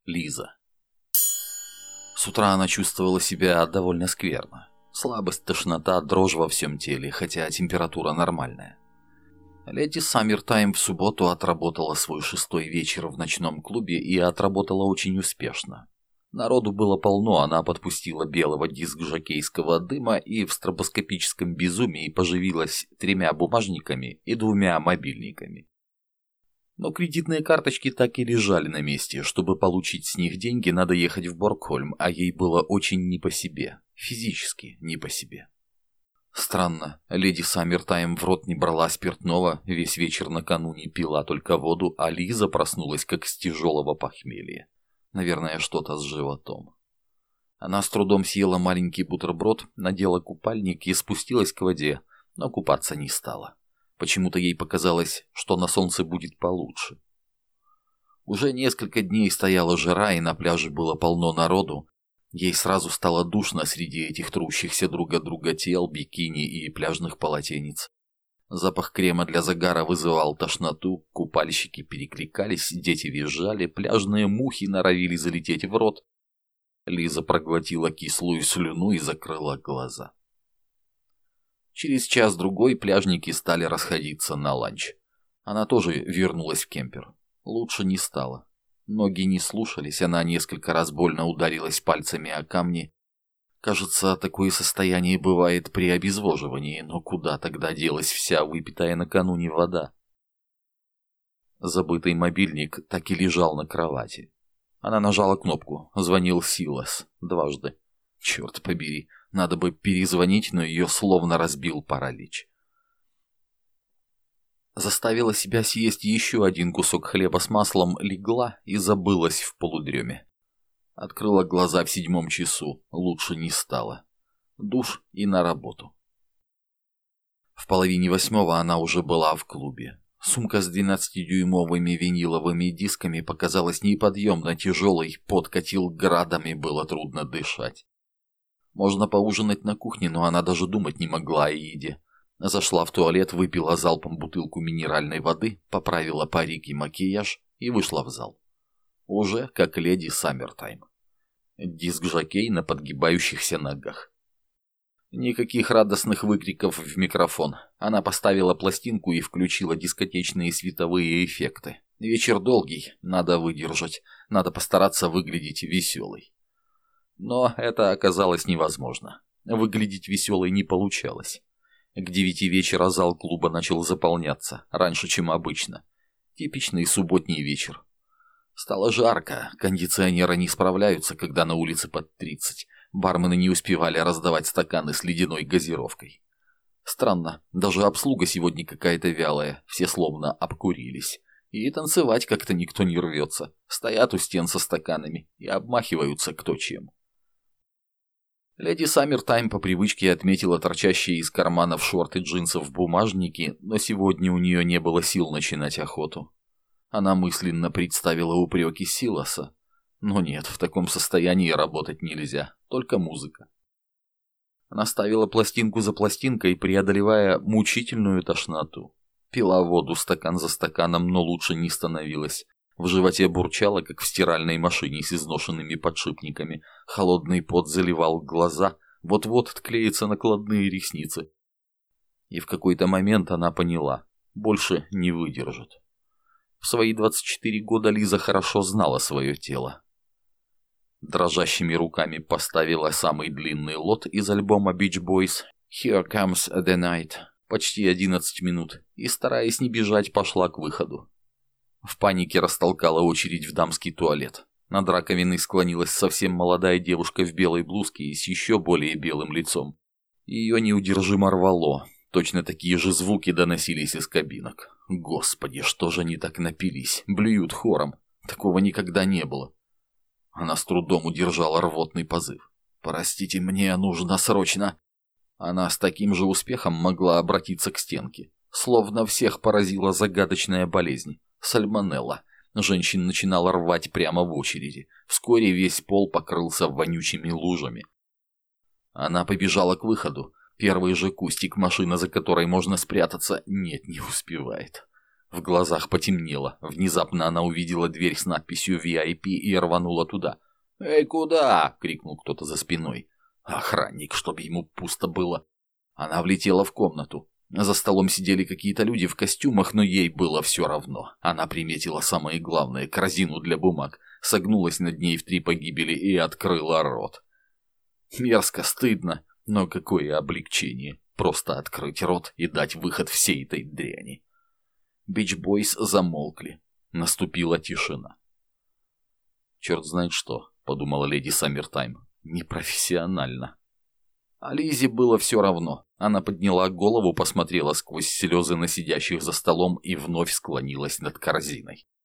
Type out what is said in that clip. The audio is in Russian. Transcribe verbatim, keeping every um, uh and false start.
Лиза. С утра она чувствовала себя довольно скверно. Слабость, тошнота, дрожь во всем теле, хотя температура нормальная. Леди Саммертайм в субботу отработала свой шестой вечер в ночном клубе и отработала очень успешно. Народу было полно, она подпустила белого диск-жокейского дыма и в стробоскопическом безумии поживилась тремя бумажниками и двумя мобильниками. Но кредитные карточки так и лежали на месте. Чтобы получить с них деньги, надо ехать в Боргхольм, а ей было очень не по себе. Физически не по себе. Странно, леди Саммертайм в рот не брала спиртного, весь вечер накануне пила только воду, а Лиза проснулась как с тяжелого похмелья. Наверное, что-то с животом. Она с трудом съела маленький бутерброд, надела купальник и спустилась к воде, но купаться не стала. Почему-то ей показалось, что на солнце будет получше. Уже несколько дней стояла жара, и на пляже было полно народу. Ей сразу стало душно среди этих трущихся друг от друга тел, бикини и пляжных полотенец. Запах крема для загара вызывал тошноту, купальщики перекликались, дети визжали, пляжные мухи норовили залететь в рот. Лиза проглотила кислую слюну и закрыла глаза. Через час-другой пляжники стали расходиться на ланч. Она тоже вернулась в кемпер. Лучше не стало. Ноги не слушались, она несколько раз больно ударилась пальцами о камни. Кажется, такое состояние бывает при обезвоживании, но куда тогда делась вся выпитая накануне вода? Забытый мобильник так и лежал на кровати. Она нажала кнопку. Звонил Силас. Дважды. Черт побери, надо бы перезвонить, но ее словно разбил паралич. Заставила себя съесть еще один кусок хлеба с маслом, легла и забылась в полудреме. Открыла глаза в седьмом часу, лучше не стало. Душ и на работу. В половине восьмого она уже была в клубе. Сумка с двенадцатидюймовыми виниловыми дисками показалась неподъемно тяжелой, пот катил градом и было трудно дышать. Можно поужинать на кухне, но она даже думать не могла о еде. Зашла в туалет, выпила залпом бутылку минеральной воды, поправила парик и макияж и вышла в зал. Уже как леди Саммертайм. Диск-жокей на подгибающихся ногах. Никаких радостных выкриков в микрофон. Она поставила пластинку и включила дискотечные световые эффекты. Вечер долгий, надо выдержать, надо постараться выглядеть веселой. Но это оказалось невозможно. Выглядеть веселой не получалось. К девяти вечера зал клуба начал заполняться, раньше, чем обычно. Типичный субботний вечер. Стало жарко, кондиционеры не справляются, когда на улице под тридцать. Бармены не успевали раздавать стаканы с ледяной газировкой. Странно, даже обслуга сегодня какая-то вялая, все словно обкурились. И танцевать как-то никто не рвется. Стоят у стен со стаканами и обмахиваются кто чем. Леди Саммертайм по привычке отметила торчащие из карманов шорты джинсов бумажники, но сегодня у нее не было сил начинать охоту. Она мысленно представила упреки Силаса. Но нет, в таком состоянии работать нельзя, только музыка. Она ставила пластинку за пластинкой, преодолевая мучительную тошноту. Пила воду стакан за стаканом, но лучше не становилось. В животе бурчало, как в стиральной машине с изношенными подшипниками. Холодный пот заливал глаза, вот-вот отклеятся накладные ресницы. И в какой-то момент она поняла, больше не выдержит. В свои двадцать четыре года Лиза хорошо знала свое тело. Дрожащими руками поставила самый длинный лот из альбома Beach Boys «Here Comes the Night», почти одиннадцать минут, и, стараясь не бежать, пошла к выходу. В панике растолкала очередь в дамский туалет. Над раковиной склонилась совсем молодая девушка в белой блузке и с еще более белым лицом. Ее неудержимо рвало. Точно такие же звуки доносились из кабинок. Господи, что же они так напились? Блюют хором. Такого никогда не было. Она с трудом удержала рвотный позыв. «Простите, мне нужно срочно...» Она с таким же успехом могла обратиться к стенке. Словно всех поразила загадочная болезнь. Сальмонелла. Женщин начинала рвать прямо в очереди. Вскоре весь пол покрылся вонючими лужами. Она побежала к выходу. Первый же кустик, машина, за которой можно спрятаться, нет, не успевает. В глазах потемнело. Внезапно она увидела дверь с надписью ви ай пи и рванула туда. «Эй, куда?» — крикнул кто-то за спиной. Охранник, чтобы ему пусто было. Она влетела в комнату. За столом сидели какие-то люди в костюмах, но ей было все равно. Она приметила самое главное — корзину для бумаг, согнулась над ней в три погибели и открыла рот. Мерзко, стыдно, но какое облегчение. Просто открыть рот и дать выход всей этой дряни. Бич Бойс замолкли. Наступила тишина. «Черт знает что», — подумала леди Саммертайм. «Непрофессионально». А Лизе было все равно. Она подняла голову, посмотрела сквозь слезы на сидящих за столом и вновь склонилась над корзиной.